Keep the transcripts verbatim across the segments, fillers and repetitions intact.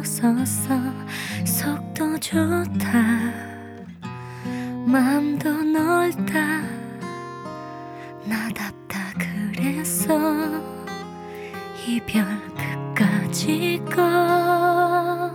서서 속도 좋다 마음도 넓다 나답다 그래서 이별 끝까지 가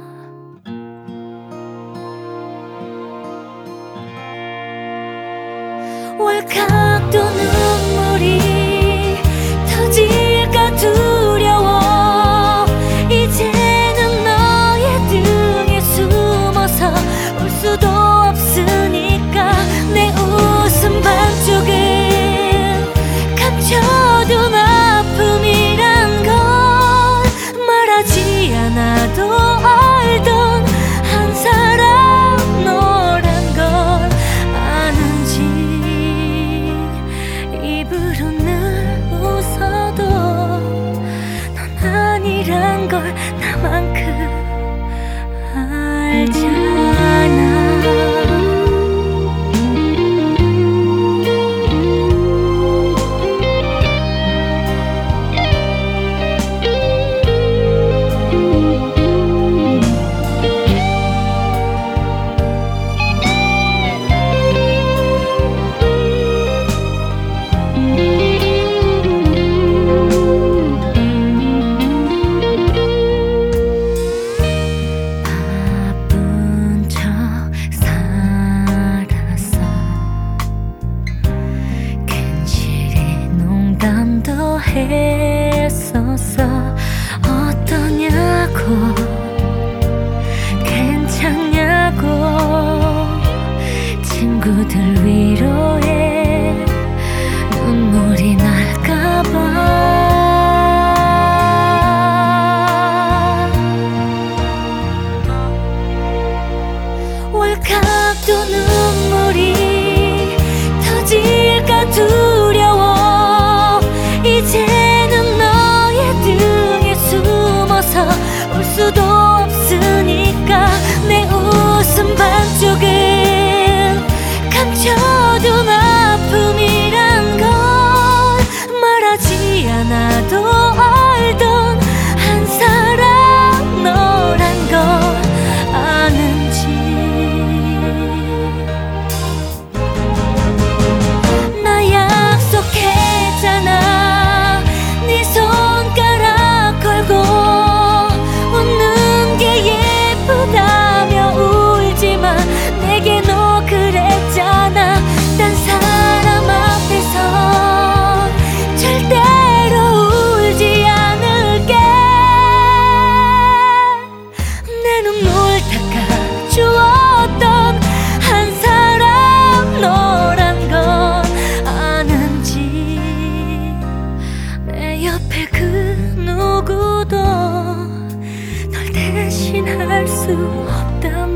왈칵도 눈물이 터질까 두려워 이제는 너의 등에 숨어서 울 수도 없으니까 내 웃음 반쪽은 감춰둔 아픔이란 걸 말하지 않아도 알던 한 사람 너란 걸 아는지 입으로는 웃어도 넌 아니란 걸 나만큼 알잖아. 도 했었어 어떠냐고 괜찮냐고 친구들 위로해 눈물이 날까봐 왈칵도 눈물이 터질까 두려워 이제는 너의 등에 숨어서 울 수도 없으니까 내 웃음 반쪽은 감춰둔 아픔이란 걸 말하지 않아도 알던 한 사람 너란 걸 아는지 나 약속했잖아 내게 너 그랬잖아 딴 사람 앞에서 절대로 울지 않을게 내 눈물 닦아주었던 한 사람 너란 건 아는지 내 옆에 그 누구도 널 대신할 수 없다면